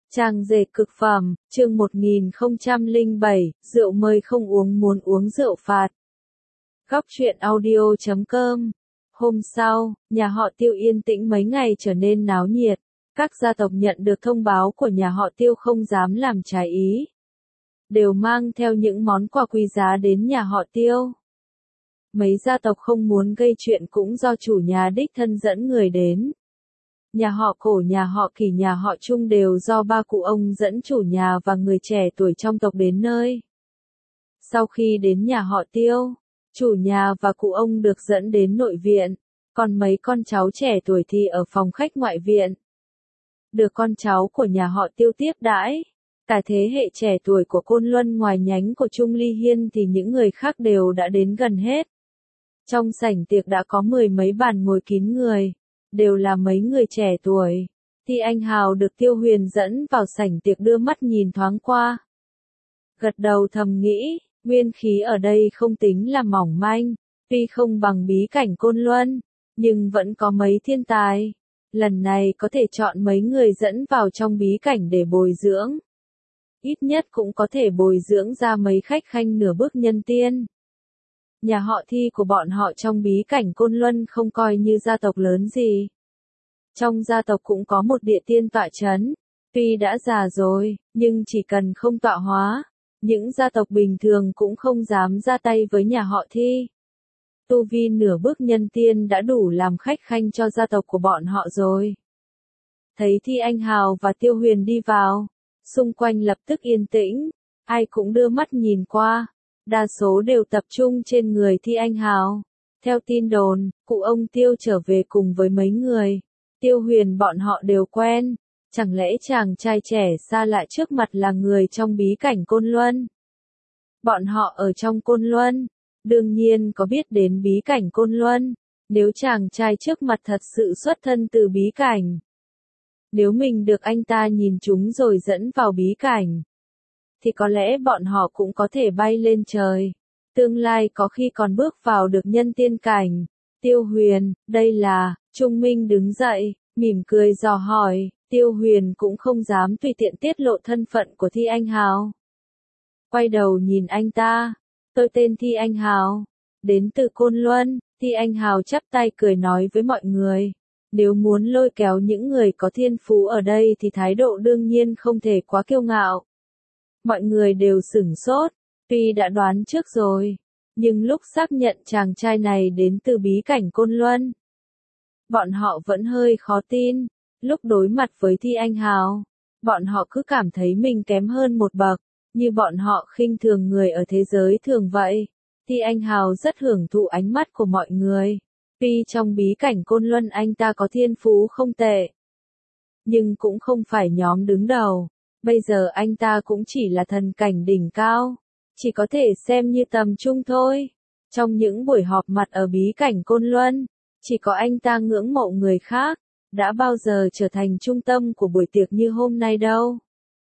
Trang dệt cực phẩm, chương 1007, rượu mời không uống muốn uống rượu phạt. Góc truyện audio.com. Hôm sau, nhà họ Tiêu yên tĩnh mấy ngày trở nên náo nhiệt. Các gia tộc nhận được thông báo của nhà họ Tiêu không dám làm trái ý, đều mang theo những món quà quý giá đến nhà họ Tiêu. Mấy gia tộc không muốn gây chuyện cũng do chủ nhà đích thân dẫn người đến. Nhà họ Cổ, nhà họ Kỳ, nhà họ Trung đều do ba cụ ông dẫn chủ nhà và người trẻ tuổi trong tộc đến nơi. Sau khi đến nhà họ Tiêu, chủ nhà và cụ ông được dẫn đến nội viện, còn mấy con cháu trẻ tuổi thì ở phòng khách ngoại viện. Được con cháu của nhà họ Tiêu tiếp đãi, cả thế hệ trẻ tuổi của Côn Luân ngoài nhánh của Trung Ly Hiên thì những người khác đều đã đến gần hết. Trong sảnh tiệc đã có mười mấy bàn ngồi kín người, đều là mấy người trẻ tuổi. Thì anh Hào được Tiêu Huyền dẫn vào sảnh tiệc đưa mắt nhìn thoáng qua. Gật đầu thầm nghĩ, nguyên khí ở đây không tính là mỏng manh, tuy không bằng bí cảnh Côn Luân, nhưng vẫn có mấy thiên tài. Lần này có thể chọn mấy người dẫn vào trong bí cảnh để bồi dưỡng. Ít nhất cũng có thể bồi dưỡng ra mấy khách khanh nửa bước nhân tiên. Nhà họ Thi của bọn họ trong bí cảnh Côn Luân không coi như gia tộc lớn gì. Trong gia tộc cũng có một địa tiên tọa chấn, tuy đã già rồi, nhưng chỉ cần không tọa hóa, những gia tộc bình thường cũng không dám ra tay với nhà họ Thi. Tu vi nửa bước nhân tiên đã đủ làm khách khanh cho gia tộc của bọn họ rồi. Thấy Thi Anh Hào và Tiêu Huyền đi vào, xung quanh lập tức yên tĩnh, ai cũng đưa mắt nhìn qua. Đa số đều tập trung trên người Thi Anh Hào. Theo tin đồn, cụ ông Tiêu trở về cùng với mấy người. Tiêu Huyền bọn họ đều quen. Chẳng lẽ chàng trai trẻ xa lạ trước mặt là người trong bí cảnh Côn Luân? Bọn họ ở trong Côn Luân, đương nhiên có biết đến bí cảnh Côn Luân. Nếu chàng trai trước mặt thật sự xuất thân từ bí cảnh, nếu mình được anh ta nhìn chúng rồi dẫn vào bí cảnh, thì có lẽ bọn họ cũng có thể bay lên trời. Tương lai có khi còn bước vào được nhân tiên cảnh. Tiêu Huyền, đây là, Trung Minh đứng dậy, mỉm cười dò hỏi. Tiêu Huyền cũng không dám tùy tiện tiết lộ thân phận của Thi Anh Hào. Quay đầu nhìn anh ta, tôi tên Thi Anh Hào, đến từ Côn Luân. Thi Anh Hào chắp tay cười nói với mọi người. Nếu muốn lôi kéo những người có thiên phú ở đây thì thái độ đương nhiên không thể quá kiêu ngạo. Mọi người đều sửng sốt, tuy đã đoán trước rồi, nhưng lúc xác nhận chàng trai này đến từ bí cảnh Côn Luân, bọn họ vẫn hơi khó tin. Lúc đối mặt với Thi Anh Hào, bọn họ cứ cảm thấy mình kém hơn một bậc, như bọn họ khinh thường người ở thế giới thường vậy. Thi Anh Hào rất hưởng thụ ánh mắt của mọi người. Tuy trong bí cảnh Côn Luân anh ta có thiên phú không tệ, nhưng cũng không phải nhóm đứng đầu. Bây giờ anh ta cũng chỉ là thần cảnh đỉnh cao, chỉ có thể xem như tầm trung thôi. Trong những buổi họp mặt ở bí cảnh Côn Luân, chỉ có anh ta ngưỡng mộ người khác, đã bao giờ trở thành trung tâm của buổi tiệc như hôm nay đâu.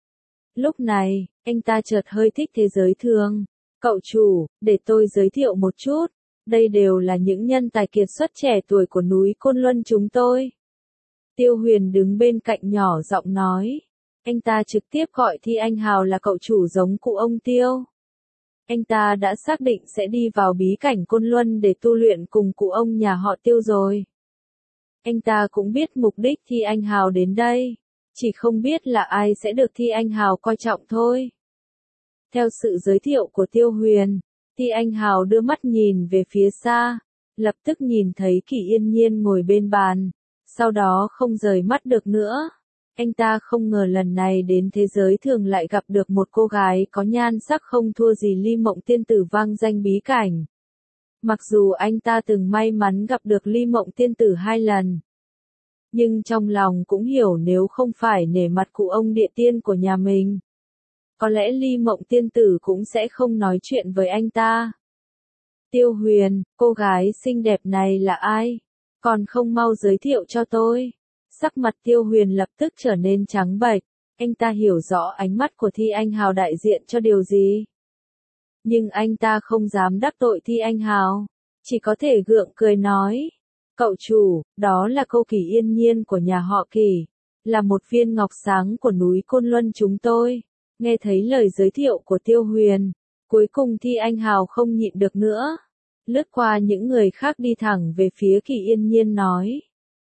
Lúc này, anh ta chợt hơi thích thế giới thường. Cậu chủ, để tôi giới thiệu một chút, đây đều là những nhân tài kiệt xuất trẻ tuổi của núi Côn Luân chúng tôi. Tiêu Huyền đứng bên cạnh nhỏ giọng nói. Anh ta trực tiếp gọi Thi Anh Hào là cậu chủ giống cụ ông Tiêu. Anh ta đã xác định sẽ đi vào bí cảnh Côn Luân để tu luyện cùng cụ ông nhà họ Tiêu rồi. Anh ta cũng biết mục đích Thi Anh Hào đến đây, chỉ không biết là ai sẽ được Thi Anh Hào coi trọng thôi. Theo sự giới thiệu của Tiêu Huyền, Thi Anh Hào đưa mắt nhìn về phía xa, lập tức nhìn thấy Kỷ Yên Nhiên ngồi bên bàn, sau đó không rời mắt được nữa. Anh ta không ngờ lần này đến thế giới thường lại gặp được một cô gái có nhan sắc không thua gì Ly Mộng Tiên Tử vang danh bí cảnh. Mặc dù anh ta từng may mắn gặp được Ly Mộng Tiên Tử 2 lần, nhưng trong lòng cũng hiểu nếu không phải nể mặt cụ ông địa tiên của nhà mình, có lẽ Ly Mộng Tiên Tử cũng sẽ không nói chuyện với anh ta. Tiêu Huyền, cô gái xinh đẹp này là ai? Còn không mau giới thiệu cho tôi. Sắc mặt Tiêu Huyền lập tức trở nên trắng bệch, anh ta hiểu rõ ánh mắt của Thi Anh Hào đại diện cho điều gì. Nhưng anh ta không dám đắc tội Thi Anh Hào, chỉ có thể gượng cười nói. Cậu chủ, đó là cô Kỷ Yên Nhiên của nhà họ Kỷ, là một viên ngọc sáng của núi Côn Luân chúng tôi. Nghe thấy lời giới thiệu của Tiêu Huyền, cuối cùng Thi Anh Hào không nhịn được nữa. Lướt qua những người khác đi thẳng về phía Kỳ Yên Nhiên nói.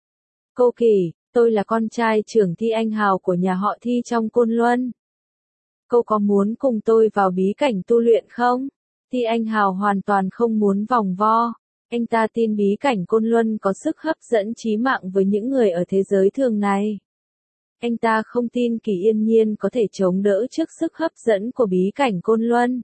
Cô Kỳ, tôi là con trai trưởng Thi Anh Hào của nhà họ Thi trong Côn Luân. Cô có muốn cùng tôi vào bí cảnh tu luyện không? Thi Anh Hào hoàn toàn không muốn vòng vo. Anh ta tin bí cảnh Côn Luân có sức hấp dẫn chí mạng với những người ở thế giới thường này. Anh ta không tin Kỳ Yên Nhiên có thể chống đỡ trước sức hấp dẫn của bí cảnh Côn Luân.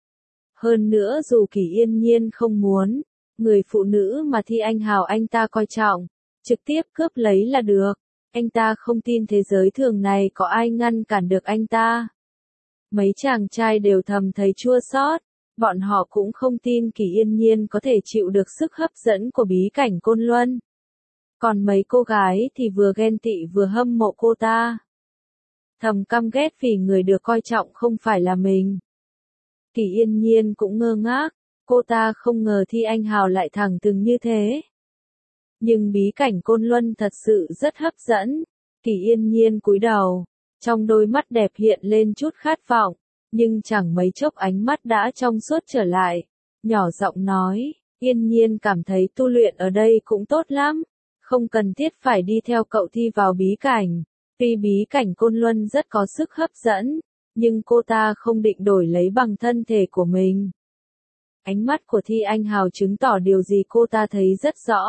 Hơn nữa dù Kỳ Yên Nhiên không muốn, người phụ nữ mà Thi Anh Hào anh ta coi trọng, trực tiếp cướp lấy là được. Anh ta không tin thế giới thường này có ai ngăn cản được anh ta. Mấy chàng trai đều thầm thấy chua xót, bọn họ cũng không tin Kỳ Yên Nhiên có thể chịu được sức hấp dẫn của bí cảnh Côn Luân. Còn mấy cô gái thì vừa ghen tị vừa hâm mộ cô ta. Thầm căm ghét vì người được coi trọng không phải là mình. Kỳ Yên Nhiên cũng ngơ ngác, cô ta không ngờ Thi Anh Hào lại thẳng thừng như thế. Nhưng bí cảnh Côn Luân thật sự rất hấp dẫn. Kỳ Yên Nhiên cúi đầu, trong đôi mắt đẹp hiện lên chút khát vọng, nhưng chẳng mấy chốc ánh mắt đã trong suốt trở lại. Nhỏ giọng nói, Yên Nhiên cảm thấy tu luyện ở đây cũng tốt lắm, không cần thiết phải đi theo cậu Thi vào bí cảnh. Tuy bí cảnh Côn Luân rất có sức hấp dẫn, nhưng cô ta không định đổi lấy bằng thân thể của mình. Ánh mắt của Thi Anh Hào chứng tỏ điều gì cô ta thấy rất rõ.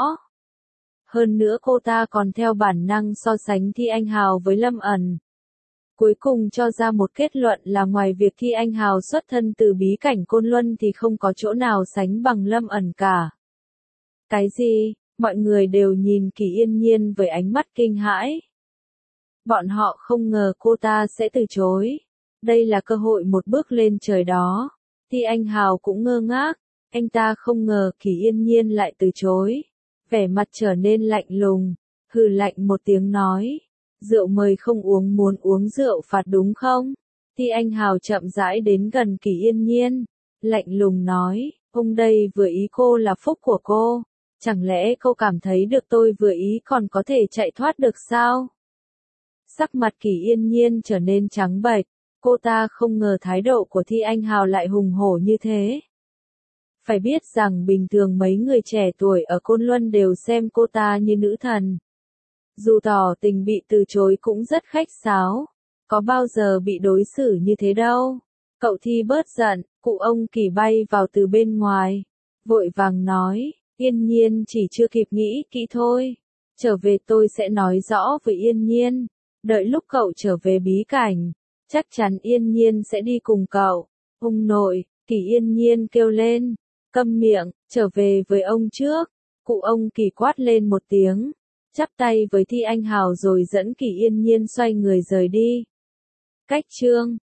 Hơn nữa cô ta còn theo bản năng so sánh Thi Anh Hào với Lâm Ẩn. Cuối cùng cho ra một kết luận là ngoài việc Thi Anh Hào xuất thân từ bí cảnh Côn Luân thì không có chỗ nào sánh bằng Lâm Ẩn cả. Cái gì? Mọi người đều nhìn Kỳ Yên Nhiên với ánh mắt kinh hãi. Bọn họ không ngờ cô ta sẽ từ chối. Đây là cơ hội một bước lên trời đó. Thi Anh Hào cũng ngơ ngác. Anh ta không ngờ Kỳ Yên Nhiên lại từ chối. Vẻ mặt trở nên lạnh lùng. Hừ lạnh một tiếng nói. Rượu mời không uống muốn uống rượu phạt đúng không? Thi Anh Hào chậm rãi đến gần Kỳ Yên Nhiên. Lạnh lùng nói. Ông đây vừa ý cô là phúc của cô. Chẳng lẽ cô cảm thấy được tôi vừa ý còn có thể chạy thoát được sao? Sắc mặt Kỳ Yên Nhiên trở nên trắng bệch, cô ta không ngờ thái độ của Thi Anh Hào lại hùng hổ như thế. Phải biết rằng bình thường mấy người trẻ tuổi ở Côn Luân đều xem cô ta như nữ thần. Dù tỏ tình bị từ chối cũng rất khách sáo, có bao giờ bị đối xử như thế đâu. Cậu Thi bớt giận, cụ ông Kỳ bay vào từ bên ngoài, vội vàng nói. Yên Nhiên chỉ chưa kịp nghĩ kỹ thôi. Trở về tôi sẽ nói rõ với Yên Nhiên. Đợi lúc cậu trở về bí cảnh, chắc chắn Yên Nhiên sẽ đi cùng cậu. Ông nội, Kỳ Yên Nhiên kêu lên. Câm miệng, trở về với ông trước. Cụ ông Kỳ quát lên một tiếng, chắp tay với Thi Anh Hào rồi dẫn Kỳ Yên Nhiên xoay người rời đi. Cách chương